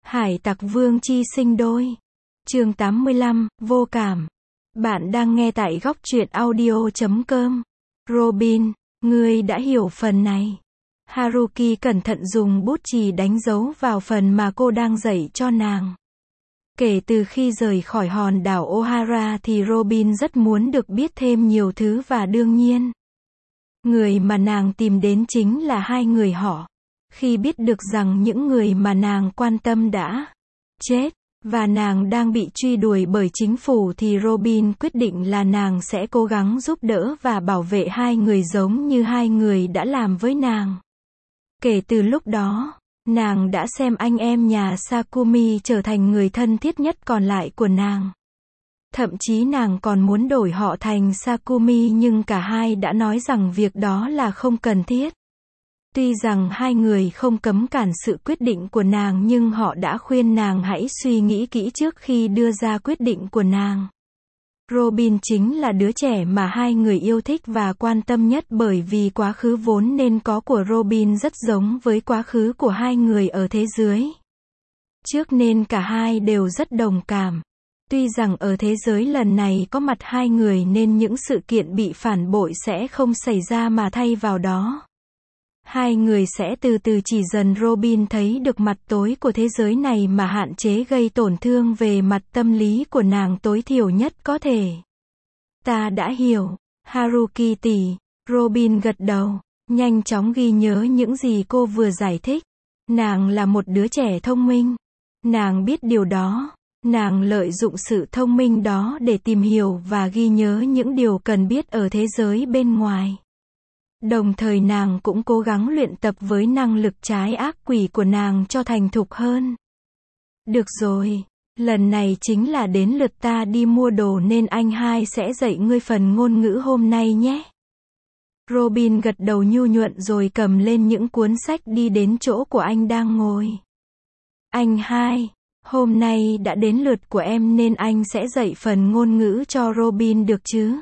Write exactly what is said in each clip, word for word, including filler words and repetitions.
Hải tặc vương chi sinh đôi. Chương tám mươi lăm, vô cảm. Bạn đang nghe tại góc truyện audio chấm com. Robin, ngươi đã hiểu phần này. Haruki cẩn thận dùng bút chì đánh dấu vào phần mà cô đang dạy cho nàng. Kể từ khi rời khỏi hòn đảo Ohara thì Robin rất muốn được biết thêm nhiều thứ và đương nhiên, người mà nàng tìm đến chính là hai người họ. Khi biết được rằng những người mà nàng quan tâm đã chết, và nàng đang bị truy đuổi bởi chính phủ thì Robin quyết định là nàng sẽ cố gắng giúp đỡ và bảo vệ hai người giống như hai người đã làm với nàng. Kể từ lúc đó, nàng đã xem anh em nhà Sakumi trở thành người thân thiết nhất còn lại của nàng. Thậm chí nàng còn muốn đổi họ thành Sakumi nhưng cả hai đã nói rằng việc đó là không cần thiết. Tuy rằng hai người không cấm cản sự quyết định của nàng nhưng họ đã khuyên nàng hãy suy nghĩ kỹ trước khi đưa ra quyết định của nàng. Robin chính là đứa trẻ mà hai người yêu thích và quan tâm nhất bởi vì quá khứ vốn nên có của Robin rất giống với quá khứ của hai người ở thế giới trước nên cả hai đều rất đồng cảm. Tuy rằng ở thế giới lần này có mặt hai người nên những sự kiện bị phản bội sẽ không xảy ra mà thay vào đó, hai người sẽ từ từ chỉ dần Robin thấy được mặt tối của thế giới này mà hạn chế gây tổn thương về mặt tâm lý của nàng tối thiểu nhất có thể. Ta đã hiểu, Haruki tỷ. Robin gật đầu, nhanh chóng ghi nhớ những gì cô vừa giải thích. Nàng là một đứa trẻ thông minh. Nàng biết điều đó. Nàng lợi dụng sự thông minh đó để tìm hiểu và ghi nhớ những điều cần biết ở thế giới bên ngoài. Đồng thời nàng cũng cố gắng luyện tập với năng lực trái ác quỷ của nàng cho thành thục hơn. Được rồi, lần này chính là đến lượt ta đi mua đồ nên anh hai sẽ dạy ngươi phần ngôn ngữ hôm nay nhé. Robin gật đầu nhu nhuận rồi cầm lên những cuốn sách đi đến chỗ của anh đang ngồi. Anh hai, hôm nay đã đến lượt của em nên anh sẽ dạy phần ngôn ngữ cho Robin được chứ?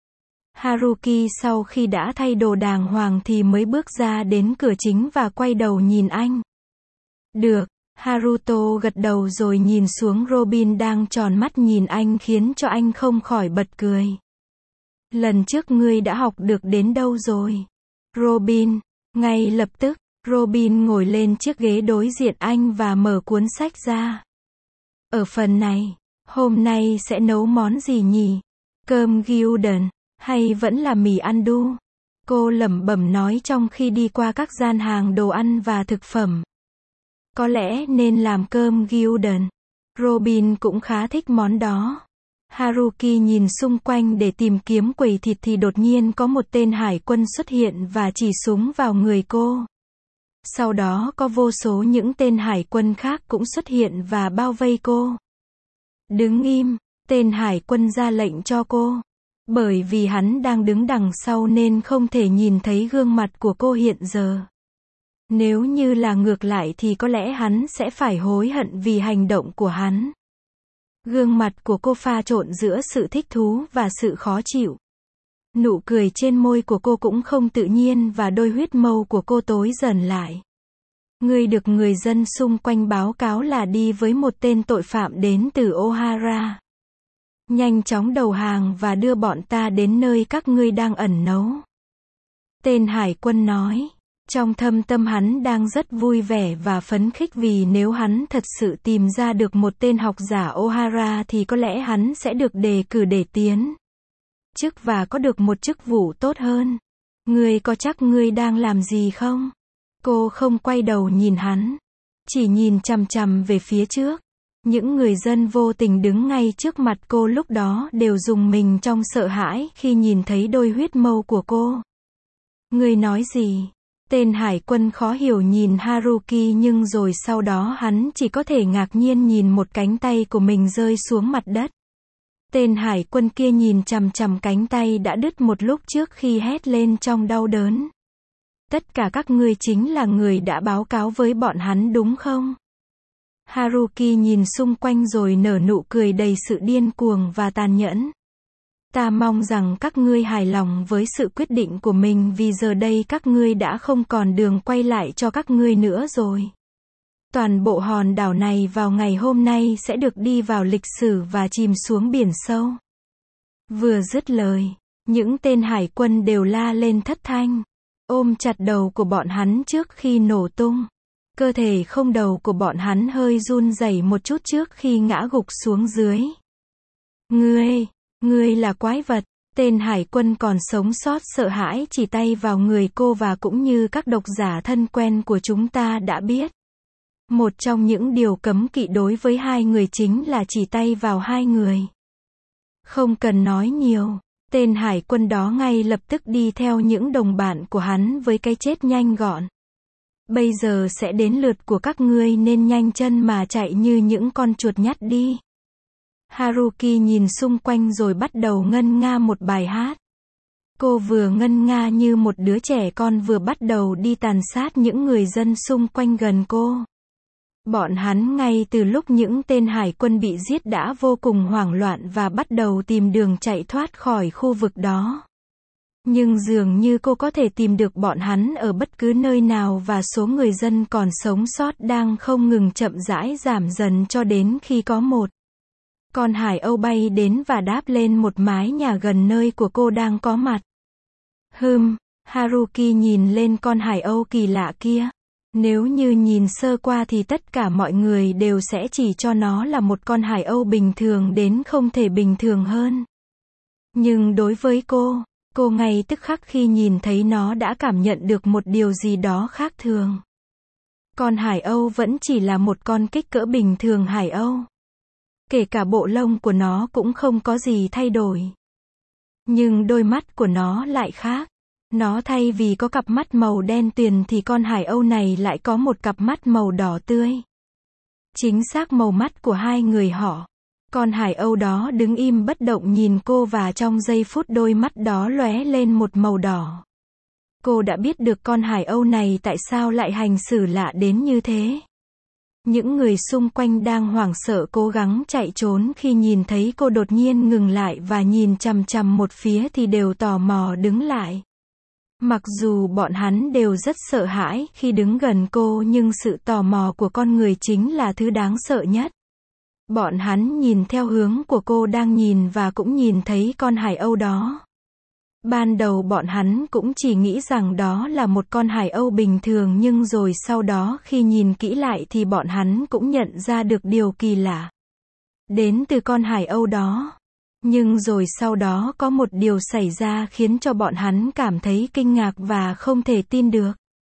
Haruki sau khi đã thay đồ đàng hoàng thì mới bước ra đến cửa chính và quay đầu nhìn anh. Được, Haruto gật đầu rồi nhìn xuống Robin đang tròn mắt nhìn anh khiến cho anh không khỏi bật cười. Lần trước ngươi đã học được đến đâu rồi? Robin, ngay lập tức, Robin ngồi lên chiếc ghế đối diện anh và mở cuốn sách ra. Ở phần này, hôm nay sẽ nấu món gì nhỉ? Cơm gyudon, hay vẫn là mì ăn đu? Cô lẩm bẩm nói trong khi đi qua các gian hàng đồ ăn và thực phẩm. Có lẽ nên làm cơm gyudon. Robin cũng khá thích món đó. Haruki nhìn xung quanh để tìm kiếm quầy thịt thì đột nhiên có một tên hải quân xuất hiện và chỉ súng vào người cô. Sau đó có vô số những tên hải quân khác cũng xuất hiện và bao vây cô. Đứng im, tên hải quân ra lệnh cho cô. Bởi vì hắn đang đứng đằng sau nên không thể nhìn thấy gương mặt của cô hiện giờ. Nếu như là ngược lại thì có lẽ hắn sẽ phải hối hận vì hành động của hắn. Gương mặt của cô pha trộn giữa sự thích thú và sự khó chịu. Nụ cười trên môi của cô cũng không tự nhiên và đôi huyết mâu của cô tối dần lại. Ngươi được người dân xung quanh báo cáo là đi với một tên tội phạm đến từ Ohara. Nhanh chóng đầu hàng và đưa bọn ta đến nơi các ngươi đang ẩn náu. Tên hải quân nói. Trong thâm tâm hắn đang rất vui vẻ và phấn khích vì nếu hắn thật sự tìm ra được một tên học giả Ohara thì có lẽ hắn sẽ được đề cử để tiến chức và có được một chức vụ tốt hơn. Ngươi có chắc ngươi đang làm gì không? Cô không quay đầu nhìn hắn, chỉ nhìn chằm chằm về phía trước. Những người dân vô tình đứng ngay trước mặt cô lúc đó đều rùng mình trong sợ hãi khi nhìn thấy đôi huyết mâu của cô. Ngươi nói gì? Tên hải quân khó hiểu nhìn Haruki nhưng rồi sau đó hắn chỉ có thể ngạc nhiên nhìn một cánh tay của mình rơi xuống mặt đất. Tên hải quân kia nhìn chằm chằm cánh tay đã đứt một lúc trước khi hét lên trong đau đớn. Tất cả các ngươi chính là người đã báo cáo với bọn hắn đúng không? Haruki nhìn xung quanh rồi nở nụ cười đầy sự điên cuồng và tàn nhẫn. Ta mong rằng các ngươi hài lòng với sự quyết định của mình vì giờ đây các ngươi đã không còn đường quay lại cho các ngươi nữa rồi. Toàn bộ hòn đảo này vào ngày hôm nay sẽ được đi vào lịch sử và chìm xuống biển sâu. Vừa dứt lời, những tên hải quân đều la lên thất thanh, ôm chặt đầu của bọn hắn trước khi nổ tung. Cơ thể không đầu của bọn hắn hơi run rẩy một chút trước khi ngã gục xuống dưới. Ngươi, ngươi là quái vật. Tên hải quân còn sống sót sợ hãi chỉ tay vào người cô và cũng như các độc giả thân quen của chúng ta đã biết. Một trong những điều cấm kỵ đối với hai người chính là chỉ tay vào hai người. Không cần nói nhiều, tên hải quân đó ngay lập tức đi theo những đồng bạn của hắn với cái chết nhanh gọn. Bây giờ sẽ đến lượt của các ngươi nên nhanh chân mà chạy như những con chuột nhắt đi. Haruki nhìn xung quanh rồi bắt đầu ngân nga một bài hát. Cô vừa ngân nga như một đứa trẻ con vừa bắt đầu đi tàn sát những người dân xung quanh gần cô. Bọn hắn ngay từ lúc những tên hải quân bị giết đã vô cùng hoảng loạn và bắt đầu tìm đường chạy thoát khỏi khu vực đó. Nhưng dường như cô có thể tìm được bọn hắn ở bất cứ nơi nào và số người dân còn sống sót đang không ngừng chậm rãi giảm dần cho đến khi có một con hải âu bay đến và đáp lên một mái nhà gần nơi của cô đang có mặt. Hừm, Haruki nhìn lên con hải âu kỳ lạ kia. Nếu như nhìn sơ qua thì tất cả mọi người đều sẽ chỉ cho nó là một con hải âu bình thường đến không thể bình thường hơn. Nhưng đối với cô, cô ngay tức khắc khi nhìn thấy nó đã cảm nhận được một điều gì đó khác thường. Con hải âu vẫn chỉ là một con kích cỡ bình thường hải âu. Kể cả bộ lông của nó cũng không có gì thay đổi. Nhưng đôi mắt của nó lại khác. Nó thay vì có cặp mắt màu đen tuyền thì con hải âu này lại có một cặp mắt màu đỏ tươi. Chính xác màu mắt của hai người họ. Con hải âu đó đứng im bất động nhìn cô và trong giây phút đôi mắt đó lóe lên một màu đỏ. Cô đã biết được con hải âu này tại sao lại hành xử lạ đến như thế. Những người xung quanh đang hoảng sợ cố gắng chạy trốn khi nhìn thấy cô đột nhiên ngừng lại và nhìn chằm chằm một phía thì đều tò mò đứng lại. Mặc dù bọn hắn đều rất sợ hãi khi đứng gần cô nhưng sự tò mò của con người chính là thứ đáng sợ nhất. Bọn hắn nhìn theo hướng của cô đang nhìn và cũng nhìn thấy con hải âu đó. Ban đầu bọn hắn cũng chỉ nghĩ rằng đó là một con hải âu bình thường nhưng rồi sau đó khi nhìn kỹ lại thì bọn hắn cũng nhận ra được điều kỳ lạ đến từ con hải âu đó. Nhưng rồi sau đó có một điều xảy ra khiến cho bọn hắn cảm thấy kinh ngạc và không thể tin được.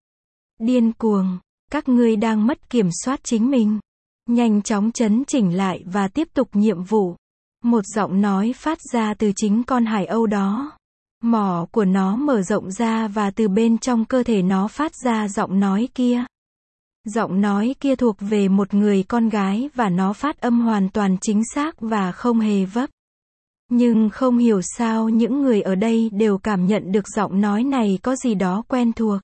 Điên cuồng, các ngươi đang mất kiểm soát chính mình. Nhanh chóng chấn chỉnh lại và tiếp tục nhiệm vụ. Một giọng nói phát ra từ chính con hải âu đó. Mỏ của nó mở rộng ra và từ bên trong cơ thể nó phát ra giọng nói kia. Giọng nói kia thuộc về một người con gái và nó phát âm hoàn toàn chính xác và không hề vấp. Nhưng không hiểu sao những người ở đây đều cảm nhận được giọng nói này có gì đó quen thuộc.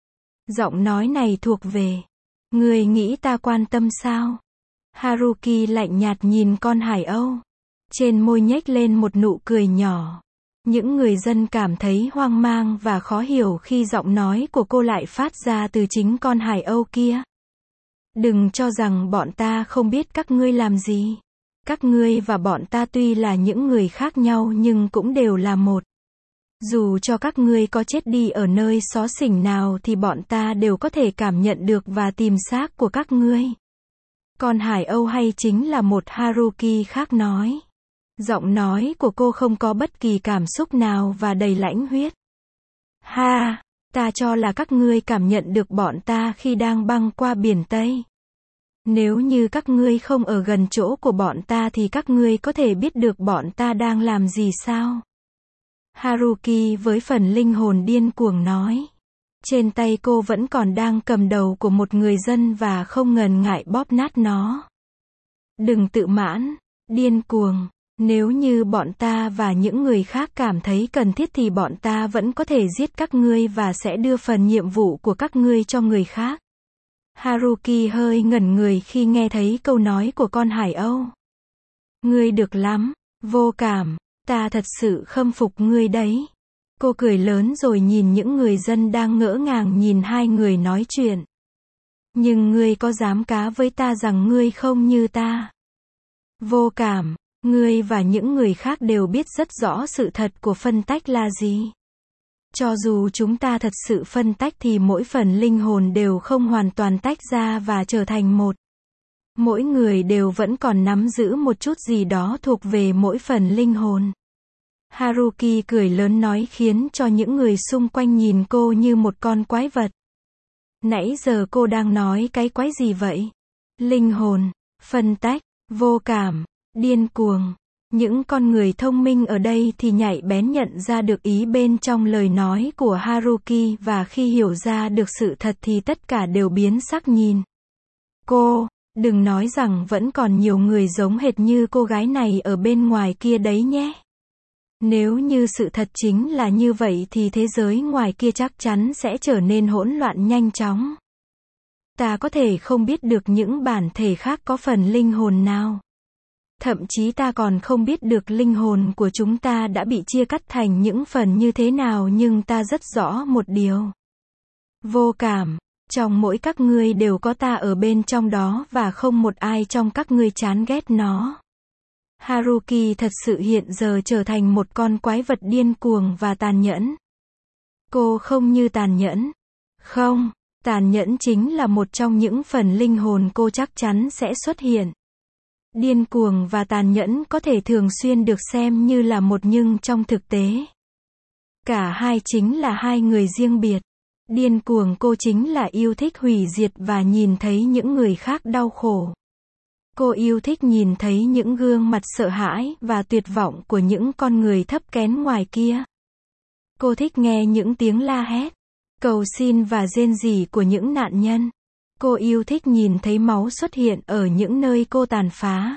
Giọng nói này thuộc về. Người nghĩ ta quan tâm sao? Haruki lạnh nhạt nhìn con hải âu. Trên môi nhếch lên một nụ cười nhỏ. Những người dân cảm thấy hoang mang và khó hiểu khi giọng nói của cô lại phát ra từ chính con hải âu kia. Đừng cho rằng bọn ta không biết các ngươi làm gì. Các ngươi và bọn ta tuy là những người khác nhau nhưng cũng đều là một. Dù cho các ngươi có chết đi ở nơi xó xỉnh nào thì bọn ta đều có thể cảm nhận được và tìm xác của các ngươi. Con hải âu hay chính là một Haruki khác nói. Giọng nói của cô không có bất kỳ cảm xúc nào và đầy lãnh huyết. Ha, ta cho là các ngươi cảm nhận được bọn ta khi đang băng qua biển Tây. Nếu như các ngươi không ở gần chỗ của bọn ta thì các ngươi có thể biết được bọn ta đang làm gì sao? Haruki với phần linh hồn điên cuồng nói. Trên tay cô vẫn còn đang cầm đầu của một người dân và không ngần ngại bóp nát nó. Đừng tự mãn, điên cuồng. Nếu như bọn ta và những người khác cảm thấy cần thiết thì bọn ta vẫn có thể giết các ngươi và sẽ đưa phần nhiệm vụ của các ngươi cho người khác. Haruki hơi ngẩn người khi nghe thấy câu nói của con hải âu. Ngươi được lắm, vô cảm, ta thật sự khâm phục ngươi đấy. Cô cười lớn rồi nhìn những người dân đang ngỡ ngàng nhìn hai người nói chuyện. Nhưng ngươi có dám cá với ta rằng ngươi không như ta? Vô cảm, ngươi và những người khác đều biết rất rõ sự thật của phân tách là gì. Cho dù chúng ta thật sự phân tách thì mỗi phần linh hồn đều không hoàn toàn tách ra và trở thành một. Mỗi người đều vẫn còn nắm giữ một chút gì đó thuộc về mỗi phần linh hồn. Haruki cười lớn nói khiến cho những người xung quanh nhìn cô như một con quái vật. Nãy giờ cô đang nói cái quái gì vậy? Linh hồn, phân tách, vô cảm, điên cuồng. Những con người thông minh ở đây thì nhạy bén nhận ra được ý bên trong lời nói của Haruki và khi hiểu ra được sự thật thì tất cả đều biến sắc nhìn cô. Đừng nói rằng vẫn còn nhiều người giống hệt như cô gái này ở bên ngoài kia đấy nhé. Nếu như sự thật chính là như vậy thì thế giới ngoài kia chắc chắn sẽ trở nên hỗn loạn nhanh chóng. Ta có thể không biết được những bản thể khác có phần linh hồn nào. Thậm chí ta còn không biết được linh hồn của chúng ta đã bị chia cắt thành những phần như thế nào, nhưng ta rất rõ một điều. Vô cảm, trong mỗi các ngươi đều có ta ở bên trong đó và không một ai trong các ngươi chán ghét nó. Haruki thật sự hiện giờ trở thành một con quái vật điên cuồng và tàn nhẫn. Cô không như tàn nhẫn. Không, tàn nhẫn chính là một trong những phần linh hồn cô chắc chắn sẽ xuất hiện. Điên cuồng và tàn nhẫn có thể thường xuyên được xem như là một nhưng trong thực tế. Cả hai chính là hai người riêng biệt. Điên cuồng cô chính là yêu thích hủy diệt và nhìn thấy những người khác đau khổ. Cô yêu thích nhìn thấy những gương mặt sợ hãi và tuyệt vọng của những con người thấp kén ngoài kia. Cô thích nghe những tiếng la hét, cầu xin và rên rỉ của những nạn nhân. Cô yêu thích nhìn thấy máu xuất hiện ở những nơi cô tàn phá.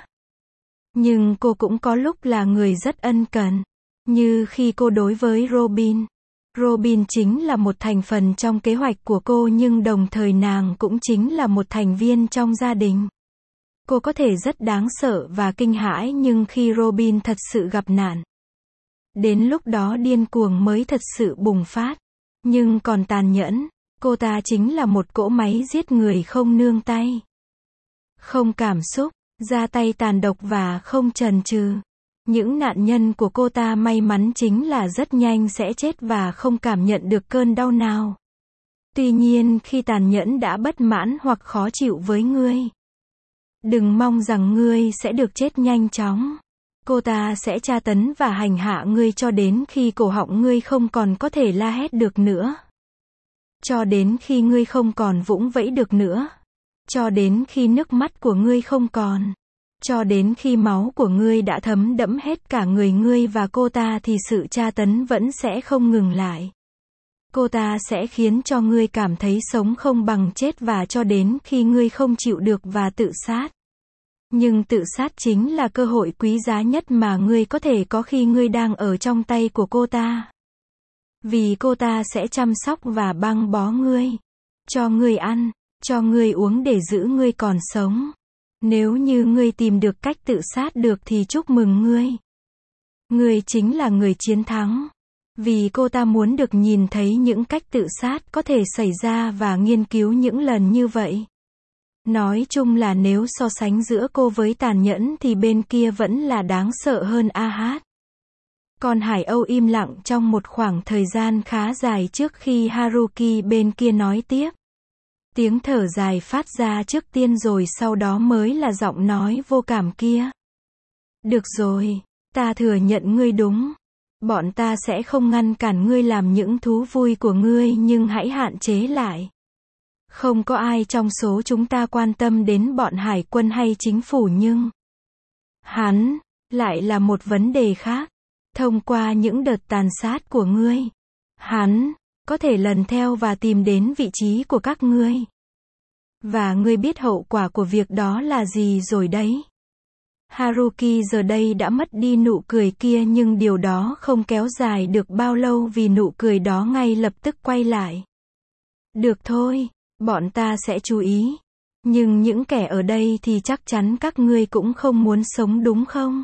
Nhưng cô cũng có lúc là người rất ân cần. Như khi cô đối với Robin. Robin chính là một thành phần trong kế hoạch của cô nhưng đồng thời nàng cũng chính là một thành viên trong gia đình. Cô có thể rất đáng sợ và kinh hãi nhưng khi Robin thật sự gặp nạn, đến lúc đó điên cuồng mới thật sự bùng phát. Nhưng còn tàn nhẫn, cô ta chính là một cỗ máy giết người không nương tay. Không cảm xúc, ra tay tàn độc và không chần chừ. Những nạn nhân của cô ta may mắn chính là rất nhanh sẽ chết và không cảm nhận được cơn đau nào. Tuy nhiên khi tàn nhẫn đã bất mãn hoặc khó chịu với ngươi, đừng mong rằng ngươi sẽ được chết nhanh chóng. Cô ta sẽ tra tấn và hành hạ ngươi cho đến khi cổ họng ngươi không còn có thể la hét được nữa. Cho đến khi ngươi không còn vũng vẫy được nữa. Cho đến khi nước mắt của ngươi không còn. Cho đến khi máu của ngươi đã thấm đẫm hết cả người ngươi và cô ta thì sự tra tấn vẫn sẽ không ngừng lại. Cô ta sẽ khiến cho ngươi cảm thấy sống không bằng chết và cho đến khi ngươi không chịu được và tự sát. Nhưng tự sát chính là cơ hội quý giá nhất mà ngươi có thể có khi ngươi đang ở trong tay của cô ta. Vì cô ta sẽ chăm sóc và băng bó ngươi, cho ngươi ăn, cho ngươi uống để giữ ngươi còn sống. Nếu như ngươi tìm được cách tự sát được thì chúc mừng ngươi. Ngươi chính là người chiến thắng. Vì cô ta muốn được nhìn thấy những cách tự sát có thể xảy ra và nghiên cứu những lần như vậy. Nói chung là nếu so sánh giữa cô với tàn nhẫn thì bên kia vẫn là đáng sợ hơn a hát. Con Hải Âu im lặng trong một khoảng thời gian khá dài trước khi Haruki bên kia nói tiếp. Tiếng thở dài phát ra trước tiên rồi sau đó mới là giọng nói vô cảm kia. Được rồi, ta thừa nhận ngươi đúng. Bọn ta sẽ không ngăn cản ngươi làm những thú vui của ngươi nhưng hãy hạn chế lại. Không có ai trong số chúng ta quan tâm đến bọn hải quân hay chính phủ nhưng hắn lại là một vấn đề khác. Thông qua những đợt tàn sát của ngươi, hắn có thể lần theo và tìm đến vị trí của các ngươi. Và ngươi biết hậu quả của việc đó là gì rồi đấy. Haruki giờ đây đã mất đi nụ cười kia nhưng điều đó không kéo dài được bao lâu vì nụ cười đó ngay lập tức quay lại. Được thôi, bọn ta sẽ chú ý. Nhưng những kẻ ở đây thì chắc chắn các ngươi cũng không muốn sống đúng không?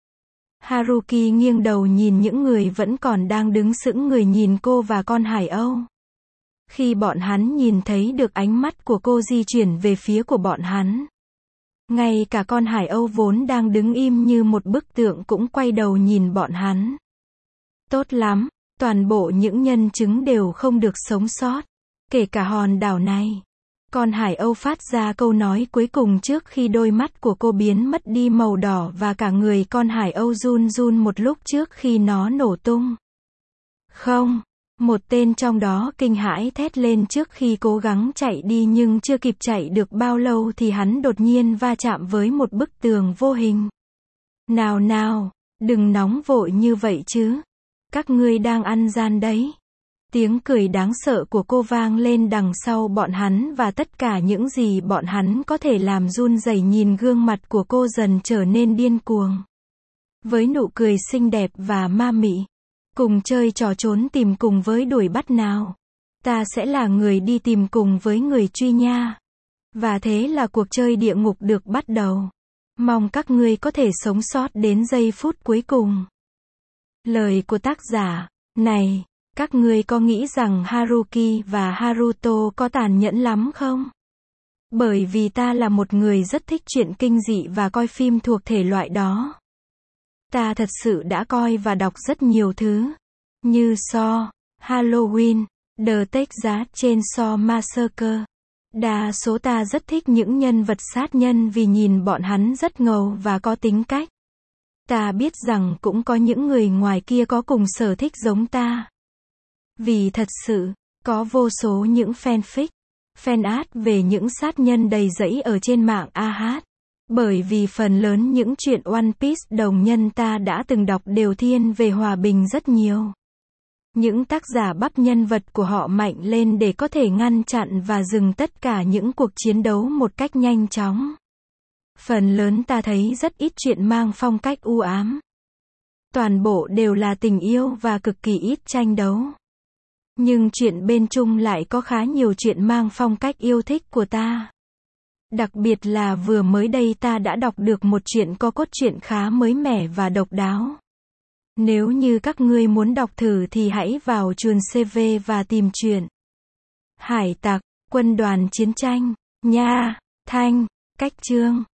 Haruki nghiêng đầu nhìn những người vẫn còn đang đứng sững người nhìn cô và con Hải Âu. Khi bọn hắn nhìn thấy được ánh mắt của cô di chuyển về phía của bọn hắn. Ngay cả con hải âu vốn đang đứng im như một bức tượng cũng quay đầu nhìn bọn hắn. Tốt lắm, toàn bộ những nhân chứng đều không được sống sót. Kể cả hòn đảo này. Con hải âu phát ra câu nói cuối cùng trước khi đôi mắt của cô biến mất đi màu đỏ và cả người con hải âu run run một lúc trước khi nó nổ tung. Không, một tên trong đó kinh hãi thét lên trước khi cố gắng chạy đi nhưng chưa kịp chạy được bao lâu thì hắn đột nhiên va chạm với một bức tường vô hình. Nào nào, đừng nóng vội như vậy chứ. Các ngươi đang ăn gian đấy. Tiếng cười đáng sợ của cô vang lên đằng sau bọn hắn và tất cả những gì bọn hắn có thể làm run rẩy nhìn gương mặt của cô dần trở nên điên cuồng. Với nụ cười xinh đẹp và ma mị. Cùng chơi trò trốn tìm cùng với đuổi bắt nào. Ta sẽ là người đi tìm cùng với người truy nha. Và thế là cuộc chơi địa ngục được bắt đầu. Mong các ngươi có thể sống sót đến giây phút cuối cùng. Lời của tác giả. Này, các ngươi có nghĩ rằng Haruki và Haruto có tàn nhẫn lắm không? Bởi vì ta là một người rất thích truyện kinh dị và coi phim thuộc thể loại đó. Ta thật sự đã coi và đọc rất nhiều thứ. Như Saw, Halloween, The Texas Chainsaw Massacre. Đa số ta rất thích những nhân vật sát nhân vì nhìn bọn hắn rất ngầu và có tính cách. Ta biết rằng cũng có những người ngoài kia có cùng sở thích giống ta. Vì thật sự, có vô số những fanfic, fanart về những sát nhân đầy rẫy ở trên mạng a hát. Bởi vì phần lớn những chuyện One Piece đồng nhân ta đã từng đọc đều thiên về hòa bình rất nhiều. Những tác giả bắp nhân vật của họ mạnh lên để có thể ngăn chặn và dừng tất cả những cuộc chiến đấu một cách nhanh chóng. Phần lớn ta thấy rất ít chuyện mang phong cách u ám. Toàn bộ đều là tình yêu và cực kỳ ít tranh đấu. Nhưng chuyện bên chung lại có khá nhiều chuyện mang phong cách yêu thích của ta. Đặc biệt là vừa mới đây ta đã đọc được một chuyện có cốt truyện khá mới mẻ và độc đáo. Nếu như các ngươi muốn đọc thử thì hãy vào chuồn xê vê và tìm chuyện. Hải tặc, quân đoàn chiến tranh, nha, thanh, cách chương.